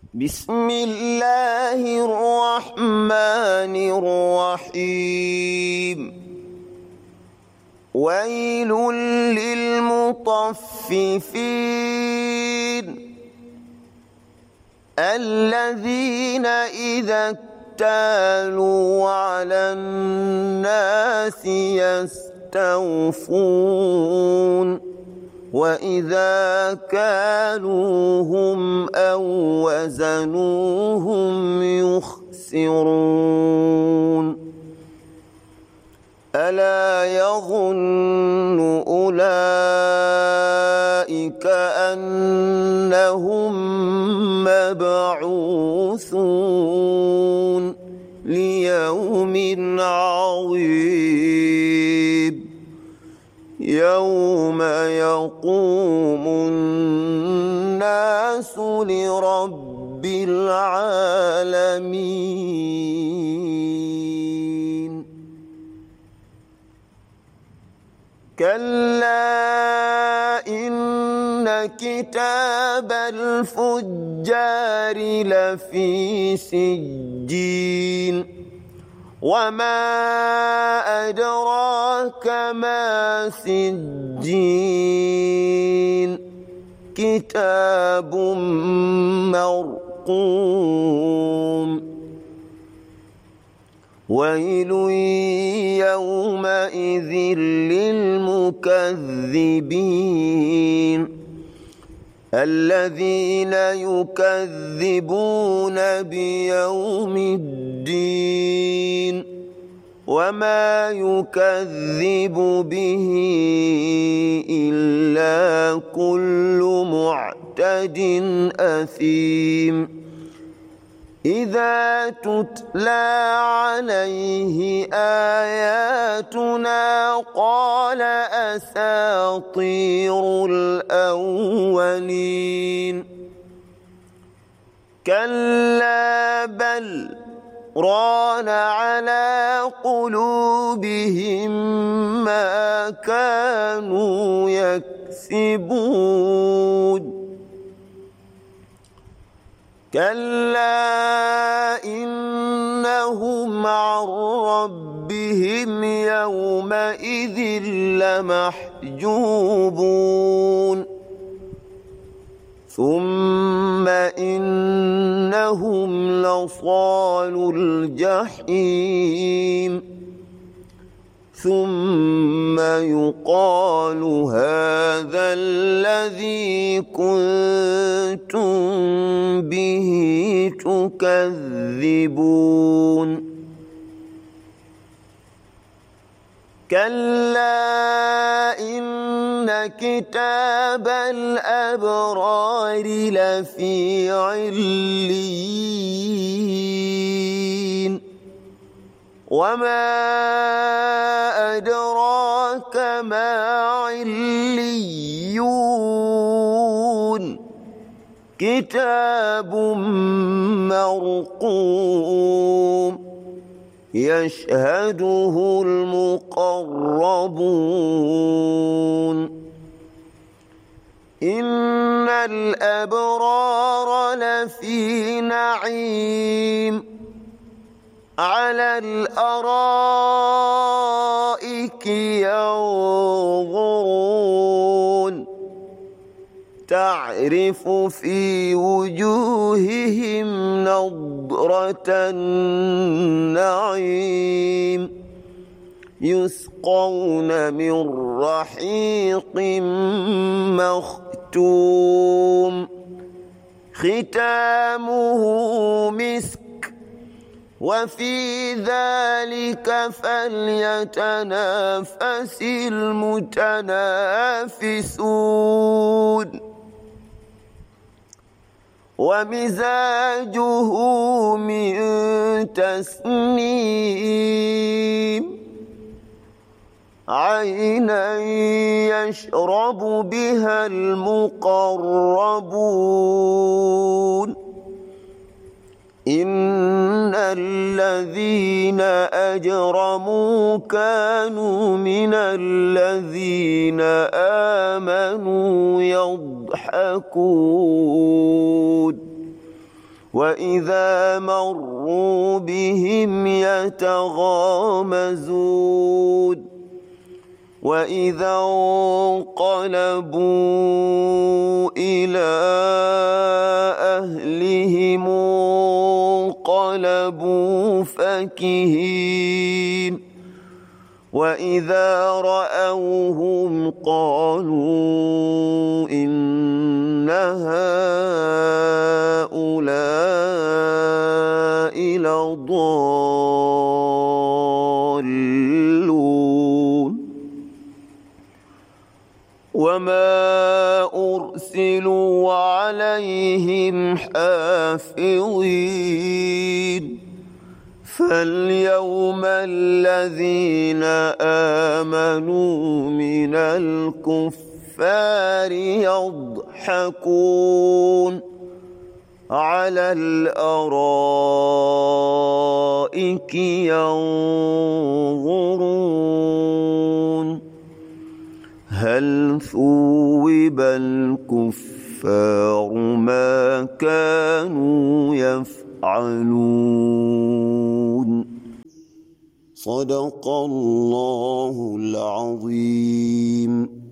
بسم الله الرحمن الرحيم ويل للمطففين الذين إذا اكتالوا على الناس يستوفون وإذا كالوهم أو وزنوهم يخسرون ألا يظن أولئك أنهم مبعوثون ليوم عظيم يوم يقوم الناس لرب العالمين كلا إن كتاب الفجار لفي سجين وما أدراك ما سجين كتاب مرقوم ويل يومئذ للمكذبين الذين يكذبون بيوم الدين وما يكذب به إلا كل معتد أثيم إذا تتلى عليه آياتنا قال أساطير الأولين كلا بل ران على قلوبهم ما كانوا يكسبون كلا إنهم عن ربهم يومئذ لمحجوبون ثم إنهم لصالو الجحيم ثم يقال هذا الذي كنتم به تكذبون كلا إن كتاب الأبرار لفي عليين وما أدراك ما عليون كتاب مرقوم يشهده المقربون إن الأبرار لفي نعيم على الأرائك ينظرون تعرف في وجوههم نضرة النعيم يسقون من رحيق مختوم ختامه مسك وفي ذلك فليتنافس المتنافسون ومزاجه من تسنيم عينا يشرب بها المقربون إن الذين أجرموا كانوا من الذين آمنوا يضحكون وإذا مروا بهم يتغامزون وإذا انقلبوا إلى أهلهم انقلبوا فكهين وإذا رأوهم قالوا إن هؤلاء لضالون وما أرسلوا عليهم حافظين فاليوم الذين آمنوا من الكفار يضحكون على الأرائك ينظرون هل ثوب الكفار ما كانوا يفعلون صدق الله العظيم.